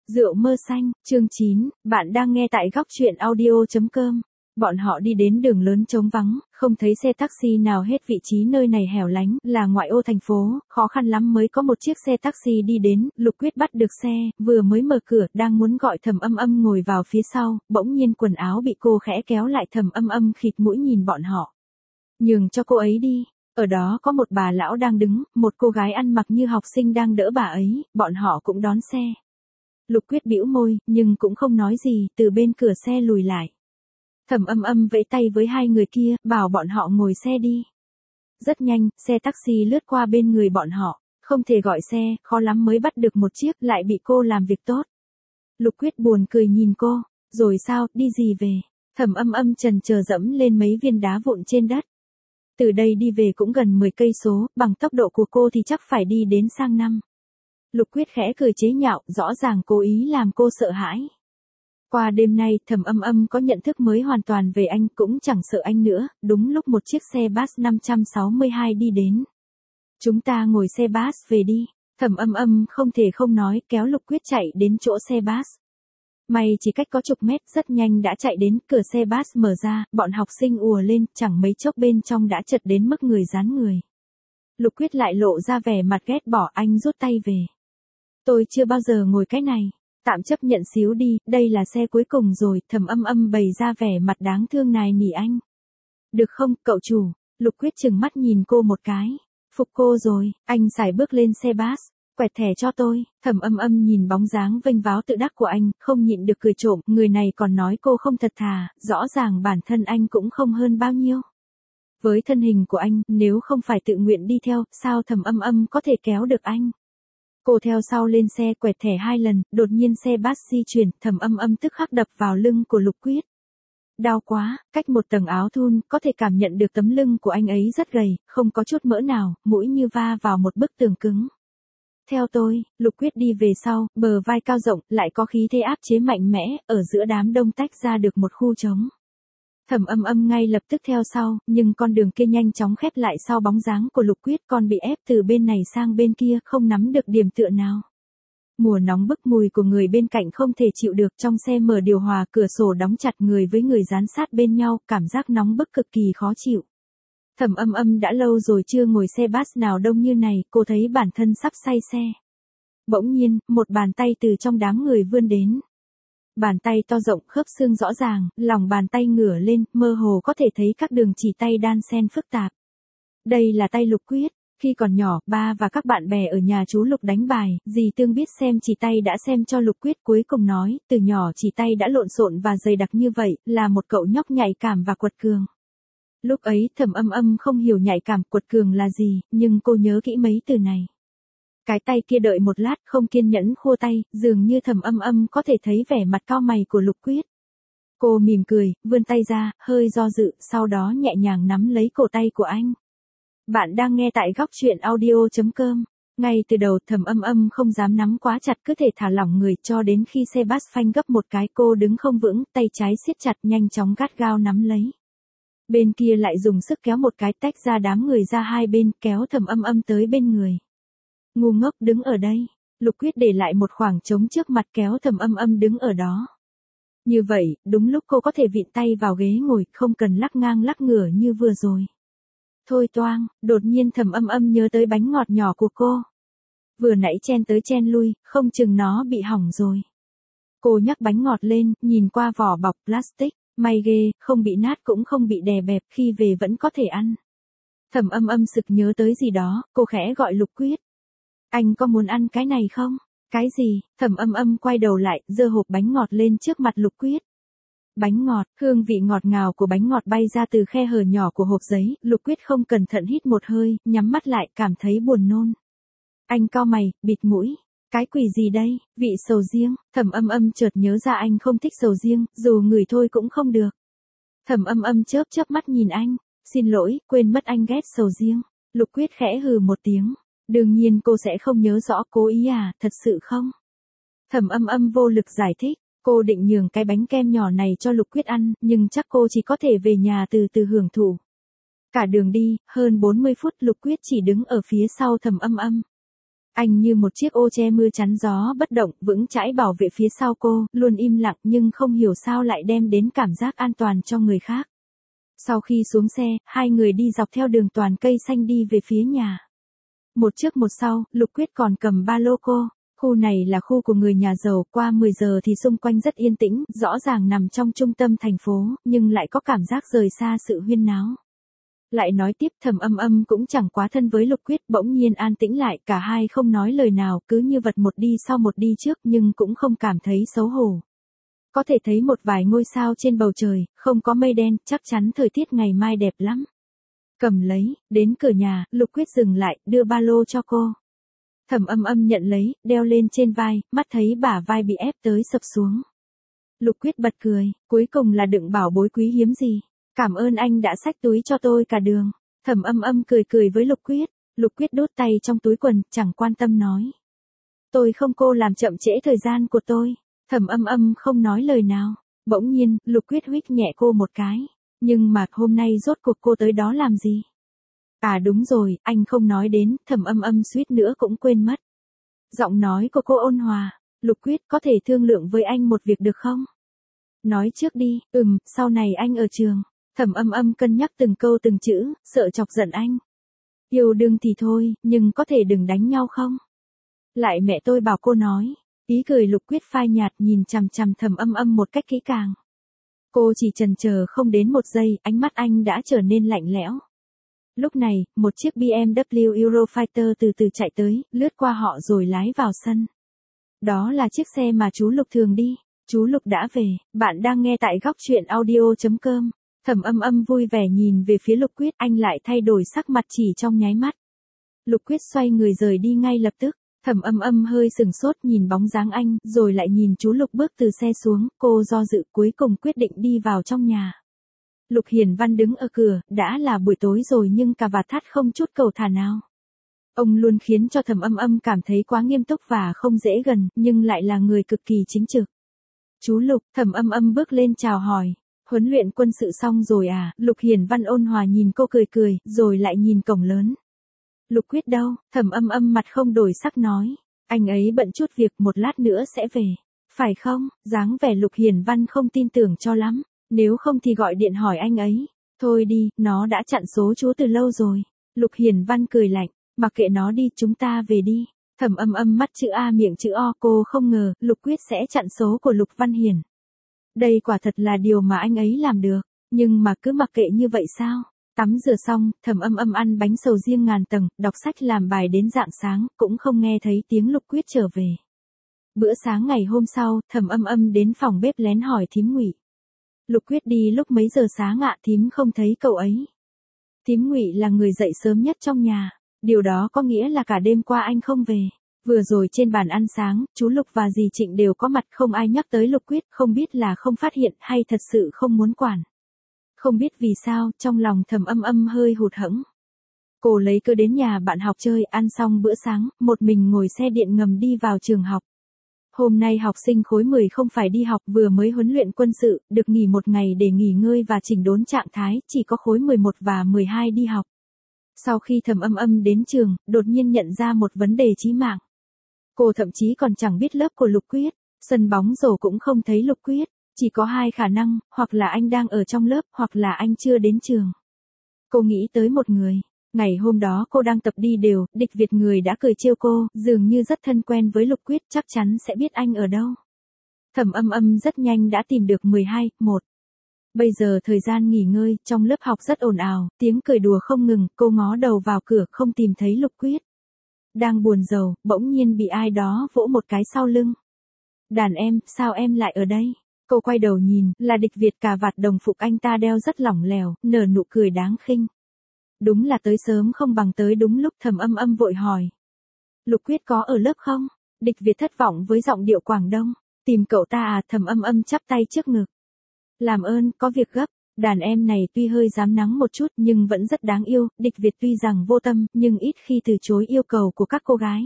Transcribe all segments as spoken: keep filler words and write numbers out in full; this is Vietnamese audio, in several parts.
Rượu mơ xanh, chương chín, bạn đang nghe tại góc truyện audio chấm com. Bọn họ đi đến đường lớn trống vắng, không thấy xe taxi nào hết, vị trí nơi này hẻo lánh, là ngoại ô thành phố, khó khăn lắm mới có một chiếc xe taxi đi đến, Lục Quyết bắt được xe, vừa mới mở cửa, đang muốn gọi Thẩm Âm Âm ngồi vào phía sau, bỗng nhiên quần áo bị cô khẽ kéo lại, Thẩm Âm Âm khịt mũi nhìn bọn họ. Nhường cho cô ấy đi. Ở đó có một bà lão đang đứng, một cô gái ăn mặc như học sinh đang đỡ bà ấy, bọn họ cũng đón xe. Lục Quyết bĩu môi, nhưng cũng không nói gì, từ bên cửa xe lùi lại. Thẩm Âm Âm vẫy tay với hai người kia, bảo bọn họ ngồi xe đi. Rất nhanh, xe taxi lướt qua bên người bọn họ, không thể gọi xe, khó lắm mới bắt được một chiếc, lại bị cô làm việc tốt. Lục Quyết buồn cười nhìn cô, rồi sao, đi gì về? Thẩm Âm Âm chần chờ dẫm lên mấy viên đá vụn trên đất. Từ đây đi về cũng gần mười cây số, bằng tốc độ của cô thì chắc phải đi đến sang năm. Lục Quyết khẽ cười chế nhạo, rõ ràng cố ý làm cô sợ hãi. Qua đêm nay, Thẩm Âm Âm có nhận thức mới hoàn toàn về anh, cũng chẳng sợ anh nữa, đúng lúc một chiếc xe bus năm sáu hai đi đến. Chúng ta ngồi xe bus về đi, Thẩm Âm Âm không thể không nói, kéo Lục Quyết chạy đến chỗ xe bus. May chỉ cách có chục mét, rất nhanh đã chạy đến, cửa xe bus mở ra, bọn học sinh ùa lên, chẳng mấy chốc bên trong đã chật đến mức người dán người. Lục Quyết lại lộ ra vẻ mặt ghét bỏ, anh rút tay về. Tôi chưa bao giờ ngồi cái này, tạm chấp nhận xíu đi, đây là xe cuối cùng rồi, Thẩm Âm Âm bày ra vẻ mặt đáng thương nài nỉ anh. Được không, cậu chủ? Lục Quyết chừng mắt nhìn cô một cái. Phục cô rồi, anh sải bước lên xe bus. Quẹt thẻ cho tôi. Thẩm Âm Âm nhìn bóng dáng vênh váo tự đắc của anh, không nhịn được cười trộm, người này còn nói cô không thật thà, rõ ràng bản thân anh cũng không hơn bao nhiêu. Với thân hình của anh, nếu không phải tự nguyện đi theo, sao Thẩm Âm Âm có thể kéo được anh? Cô theo sau lên xe, quẹt thẻ hai lần, đột nhiên xe bus di chuyển, Thẩm Âm Âm tức khắc đập vào lưng của Lục Quyết. Đau quá, cách một tầng áo thun, có thể cảm nhận được tấm lưng của anh ấy rất gầy, không có chút mỡ nào, mũi như va vào một bức tường cứng. Theo tôi, Lục Quyết đi về sau, bờ vai cao rộng, lại có khí thế áp chế mạnh mẽ, ở giữa đám đông tách ra được một khu trống. Thẩm Âm Âm ngay lập tức theo sau, nhưng con đường kia nhanh chóng khép lại sau bóng dáng của Lục Quyết, còn bị ép từ bên này sang bên kia, không nắm được điểm tựa nào. Mùa nóng bức, mùi của người bên cạnh không thể chịu được, trong xe mở điều hòa, cửa sổ đóng chặt, người với người dán sát bên nhau, cảm giác nóng bức cực kỳ khó chịu. Thẩm Âm Âm đã lâu rồi chưa ngồi xe bus nào đông như này, cô thấy bản thân sắp say xe. Bỗng nhiên, một bàn tay từ trong đám người vươn đến. Bàn tay to rộng, khớp xương rõ ràng, lòng bàn tay ngửa lên, mơ hồ có thể thấy các đường chỉ tay đan xen phức tạp. Đây là tay Lục Quyết. Khi còn nhỏ, ba và các bạn bè ở nhà chú Lục đánh bài, dì Tương biết xem chỉ tay đã xem cho Lục Quyết, cuối cùng nói, từ nhỏ chỉ tay đã lộn xộn và dày đặc như vậy, là một cậu nhóc nhạy cảm và quật cường. Lúc ấy, Thẩm Âm Âm không hiểu nhạy cảm, quật cường là gì, nhưng cô nhớ kỹ mấy từ này. Cái tay kia đợi một lát, không kiên nhẫn khua tay, dường như Thẩm Âm Âm có thể thấy vẻ mặt cau mày của Lục Quyết. Cô mỉm cười, vươn tay ra, hơi do dự, sau đó nhẹ nhàng nắm lấy cổ tay của anh. Bạn đang nghe tại góc truyện audio chấm com. Ngay từ đầu, Thẩm Âm Âm không dám nắm quá chặt, cứ thể thả lỏng người, cho đến khi xe bus phanh gấp một cái, cô đứng không vững, tay trái siết chặt, nhanh chóng gắt gao nắm lấy. Bên kia lại dùng sức kéo một cái, tách ra đám người ra hai bên, kéo Thẩm Âm Âm tới bên người. Ngu ngốc, đứng ở đây. Lục Quyết để lại một khoảng trống trước mặt, kéo Thẩm Âm Âm đứng ở đó. Như vậy, đúng lúc cô có thể vịn tay vào ghế ngồi, không cần lắc ngang lắc ngửa như vừa rồi. Thôi toang, đột nhiên Thẩm Âm Âm nhớ tới bánh ngọt nhỏ của cô. Vừa nãy chen tới chen lui, không chừng nó bị hỏng rồi. Cô nhắc bánh ngọt lên, nhìn qua vỏ bọc plastic, may ghê, không bị nát cũng không bị đè bẹp, khi về vẫn có thể ăn. Thẩm Âm Âm sực nhớ tới gì đó, cô khẽ gọi Lục Quyết. Anh có muốn ăn cái này không? Cái gì? Thẩm Âm Âm quay đầu lại, giơ hộp bánh ngọt lên trước mặt Lục Quyết. Bánh ngọt, hương vị ngọt ngào của bánh ngọt bay ra từ khe hở nhỏ của hộp giấy, Lục Quyết không cẩn thận hít một hơi, nhắm mắt lại, cảm thấy buồn nôn. Anh cau mày, bịt mũi. Cái quỷ gì đây? Vị sầu riêng. Thẩm Âm Âm chợt nhớ ra anh không thích sầu riêng, dù ngửi thôi cũng không được. Thẩm Âm Âm chớp chớp mắt nhìn anh. Xin lỗi, quên mất anh ghét sầu riêng. Lục Quyết khẽ hừ một tiếng. Đương nhiên cô sẽ không nhớ rõ, cố ý à, thật sự không? Thẩm Âm Âm vô lực giải thích. Cô định nhường cái bánh kem nhỏ này cho Lục Quyết ăn, nhưng chắc cô chỉ có thể về nhà từ từ hưởng thụ. Cả đường đi, hơn bốn mươi phút, Lục Quyết chỉ đứng ở phía sau Thẩm Âm Âm. Anh như một chiếc ô che mưa chắn gió bất động, vững chãi bảo vệ phía sau cô, luôn im lặng nhưng không hiểu sao lại đem đến cảm giác an toàn cho người khác. Sau khi xuống xe, hai người đi dọc theo đường toàn cây xanh đi về phía nhà. Một trước một sau, Lục Quyết còn cầm ba lô cô. Khu này là khu của người nhà giàu, qua mười giờ thì xung quanh rất yên tĩnh, rõ ràng nằm trong trung tâm thành phố, nhưng lại có cảm giác rời xa sự huyên náo. Lại nói tiếp, Thẩm Âm Âm cũng chẳng quá thân với Lục Quyết, bỗng nhiên an tĩnh lại, cả hai không nói lời nào, cứ như vật một đi sau một đi trước nhưng cũng không cảm thấy xấu hổ. Có thể thấy một vài ngôi sao trên bầu trời, không có mây đen, chắc chắn thời tiết ngày mai đẹp lắm. Cầm lấy, đến cửa nhà, Lục Quyết dừng lại, đưa ba lô cho cô. Thẩm Âm Âm nhận lấy, đeo lên trên vai, mắt thấy bả vai bị ép tới sập xuống. Lục Quyết bật cười, cuối cùng là đựng bảo bối quý hiếm gì. Cảm ơn anh đã xách túi cho tôi cả đường. Thẩm Âm Âm cười cười với Lục Quyết. Lục Quyết đút tay trong túi quần, chẳng quan tâm nói. Tôi không, cô làm chậm trễ thời gian của tôi. Thẩm Âm Âm không nói lời nào. Bỗng nhiên, Lục Quyết huých nhẹ cô một cái. Nhưng mà hôm nay rốt cuộc cô tới đó làm gì? À đúng rồi, anh không nói đến, Thẩm Âm Âm suýt nữa cũng quên mất. Giọng nói của cô ôn hòa. Lục Quyết, có thể thương lượng với anh một việc được không? Nói trước đi. Ừm, sau này anh ở trường. Thẩm Âm Âm cân nhắc từng câu từng chữ, sợ chọc giận anh. Yêu đương thì thôi, nhưng có thể đừng đánh nhau không? Lại mẹ tôi bảo cô nói. Ý cười Lục Quyết phai nhạt, nhìn chằm chằm Thẩm Âm Âm một cách kỹ càng. Cô chỉ chần chờ không đến một giây, ánh mắt anh đã trở nên lạnh lẽo. Lúc này, một chiếc bê em vê Eurofighter từ từ chạy tới, lướt qua họ rồi lái vào sân. Đó là chiếc xe mà chú Lục thường đi. Chú Lục đã về, bạn đang nghe tại góc truyện audio chấm com. Thẩm Âm Âm vui vẻ nhìn về phía Lục Quyết, anh lại thay đổi sắc mặt chỉ trong nháy mắt. Lục Quyết xoay người rời đi ngay lập tức. Thẩm Âm Âm hơi sừng sốt nhìn bóng dáng anh, rồi lại nhìn chú Lục bước từ xe xuống, cô do dự cuối cùng quyết định đi vào trong nhà. Lục Hiền Văn đứng ở cửa, đã là buổi tối rồi nhưng cà vạt thắt không chút cầu thả nào. Ông luôn khiến cho Thẩm Âm Âm cảm thấy quá nghiêm túc và không dễ gần, nhưng lại là người cực kỳ chính trực. Chú Lục, Thẩm Âm Âm bước lên chào hỏi. Huấn luyện quân sự xong rồi à? Lục Hiền Văn ôn hòa nhìn cô cười cười, rồi lại nhìn cổng lớn. Lục Quyết đâu? Thẩm Âm Âm mặt không đổi sắc nói. Anh ấy bận chút việc, một lát nữa sẽ về. Phải không? Dáng vẻ Lục Hiền Văn không tin tưởng cho lắm. Nếu không thì gọi điện hỏi anh ấy. Thôi đi, nó đã chặn số chú từ lâu rồi. Lục Hiền Văn cười lạnh. Mặc kệ nó đi, chúng ta về đi. Thẩm Âm Âm mắt chữ A miệng chữ O, cô không ngờ Lục Quyết sẽ chặn số của Lục Văn Hiền. Đây quả thật là điều mà anh ấy làm được, nhưng mà cứ mặc kệ như vậy sao? Tắm rửa xong, Thẩm Âm Âm ăn bánh sầu riêng ngàn tầng, đọc sách làm bài đến rạng sáng, cũng không nghe thấy tiếng Lục Quyết trở về. Bữa sáng ngày hôm sau, Thẩm Âm Âm đến phòng bếp lén hỏi thím Ngụy. Lục Quyết đi lúc mấy giờ sáng ạ? Thím không thấy cậu ấy. Thím Ngụy là người dậy sớm nhất trong nhà, điều đó có nghĩa là cả đêm qua anh không về. Vừa rồi trên bàn ăn sáng, chú Lục và dì Trịnh đều có mặt, không ai nhắc tới Lục Quyết, không biết là không phát hiện hay thật sự không muốn quản. Không biết vì sao, trong lòng Thẩm Âm Âm hơi hụt hẫng. Cô lấy cớ đến nhà bạn học chơi, ăn xong bữa sáng, một mình ngồi xe điện ngầm đi vào trường học. Hôm nay học sinh khối mười không phải đi học, vừa mới huấn luyện quân sự, được nghỉ một ngày để nghỉ ngơi và chỉnh đốn trạng thái, chỉ có khối mười một và mười hai đi học. Sau khi Thẩm Âm Âm đến trường, đột nhiên nhận ra một vấn đề chí mạng. Cô thậm chí còn chẳng biết lớp của Lục Quyết, sân bóng rổ cũng không thấy Lục Quyết, chỉ có hai khả năng, hoặc là anh đang ở trong lớp, hoặc là anh chưa đến trường. Cô nghĩ tới một người. Ngày hôm đó cô đang tập đi đều, Địch Việt người đã cười trêu cô, dường như rất thân quen với Lục Quyết, chắc chắn sẽ biết anh ở đâu. Thẩm Âm Âm rất nhanh đã tìm được mười hai, một. Bây giờ thời gian nghỉ ngơi, trong lớp học rất ồn ào, tiếng cười đùa không ngừng, cô ngó đầu vào cửa không tìm thấy Lục Quyết. Đang buồn rầu, bỗng nhiên bị ai đó vỗ một cái sau lưng. Đàn em, sao em lại ở đây? Cô quay đầu nhìn, là Địch Việt, cà vạt đồng phục anh ta đeo rất lỏng lẻo, nở nụ cười đáng khinh. Đúng là tới sớm không bằng tới đúng lúc. Thẩm Âm Âm vội hỏi. Lục Quyết có ở lớp không? Địch Việt thất vọng với giọng điệu Quảng Đông. Tìm cậu ta à? Thẩm Âm Âm chắp tay trước ngực. Làm ơn, có việc gấp. Đàn em này tuy hơi dám nắng một chút nhưng vẫn rất đáng yêu. Địch Việt tuy rằng vô tâm nhưng ít khi từ chối yêu cầu của các cô gái.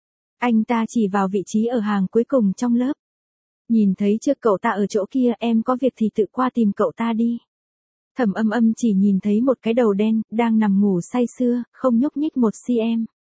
Anh ta chỉ vào vị trí ở hàng cuối cùng trong lớp. Nhìn thấy chưa, cậu ta ở chỗ kia, em có việc thì tự qua tìm cậu ta đi. Thẩm Âm Âm chỉ nhìn thấy một cái đầu đen, đang nằm ngủ say sưa, không nhúc nhích một xi-em.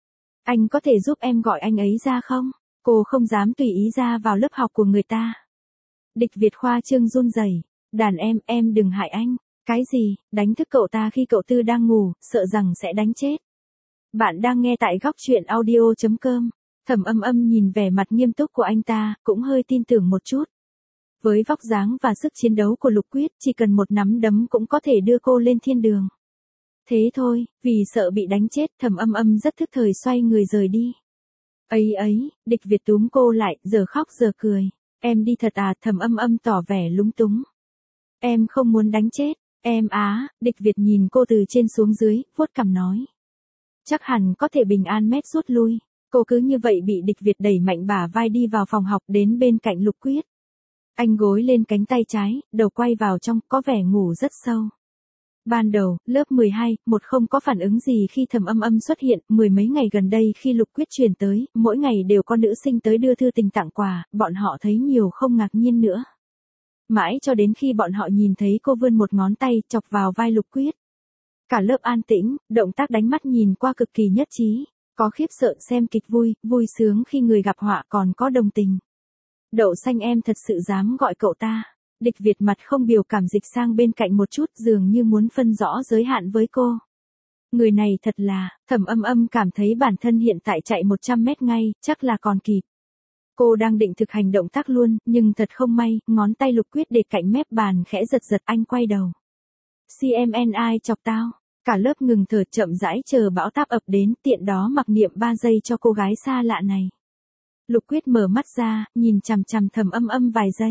Anh có thể giúp em gọi anh ấy ra không? Cô không dám tùy ý ra vào lớp học của người ta. Địch Việt khoa trương run rẩy. Đàn em, em đừng hại anh. Cái gì, đánh thức cậu ta khi cậu Tư đang ngủ, sợ rằng sẽ đánh chết. Bạn đang nghe tại góc chuyện audio chấm com. Thẩm Âm Âm nhìn vẻ mặt nghiêm túc của anh ta, cũng hơi tin tưởng một chút. Với vóc dáng và sức chiến đấu của Lục Quyết, chỉ cần một nắm đấm cũng có thể đưa cô lên thiên đường. Thế thôi, vì sợ bị đánh chết, Thẩm Âm Âm rất thức thời xoay người rời đi. Ấy ấy, Địch Việt túm cô lại, giờ khóc giờ cười. Em đi thật à? Thẩm Âm Âm tỏ vẻ lúng túng. Em không muốn đánh chết, em á. Địch Việt nhìn cô từ trên xuống dưới, vuốt cằm nói. Chắc hẳn có thể bình an mét rút lui. Cô cứ như vậy bị Địch Việt đẩy mạnh bả vai đi vào phòng học đến bên cạnh Lục Quyết. Anh gối lên cánh tay trái, đầu quay vào trong, có vẻ ngủ rất sâu. Ban đầu, lớp mười hai, một không có phản ứng gì khi Thẩm Âm Âm xuất hiện, mười mấy ngày gần đây khi Lục Quyết truyền tới, mỗi ngày đều có nữ sinh tới đưa thư tình tặng quà, bọn họ thấy nhiều không ngạc nhiên nữa. Mãi cho đến khi bọn họ nhìn thấy cô vươn một ngón tay chọc vào vai Lục Quyết. Cả lớp an tĩnh, động tác đánh mắt nhìn qua cực kỳ nhất trí, có khiếp sợ xem kịch vui, vui sướng khi người gặp họa còn có đồng tình. Đậu xanh em thật sự dám gọi cậu ta. Địch Việt mặt không biểu cảm dịch sang bên cạnh một chút dường như muốn phân rõ giới hạn với cô. Người này thật là, Thẩm Âm Âm cảm thấy bản thân hiện tại chạy một trăm mét ngay, chắc là còn kịp. Cô đang định thực hành động tác luôn, nhưng thật không may, ngón tay Lục Quyết để cạnh mép bàn khẽ giật giật anh quay đầu. xê em en i chọc tao. Cả lớp ngừng thở chậm rãi chờ bão táp ập đến, tiện đó mặc niệm ba giây cho cô gái xa lạ này. Lục Quyết mở mắt ra, nhìn chằm chằm Thẩm Âm Âm vài giây.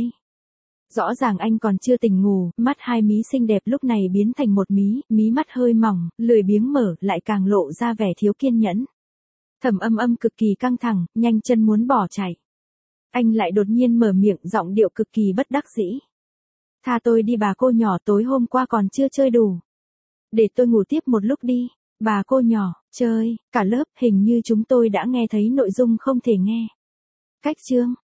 Rõ ràng anh còn chưa tỉnh ngủ, mắt hai mí xinh đẹp lúc này biến thành một mí, mí mắt hơi mỏng, lười biếng mở, lại càng lộ ra vẻ thiếu kiên nhẫn. Thẩm Âm Âm cực kỳ căng thẳng, nhanh chân muốn bỏ chạy. Anh lại đột nhiên mở miệng, giọng điệu cực kỳ bất đắc dĩ. Tha tôi đi bà cô nhỏ, tối hôm qua còn chưa chơi đủ. Để tôi ngủ tiếp một lúc đi. Bà cô nhỏ, chơi, cả lớp, hình như chúng tôi đã nghe thấy nội dung không thể nghe. Cách chương.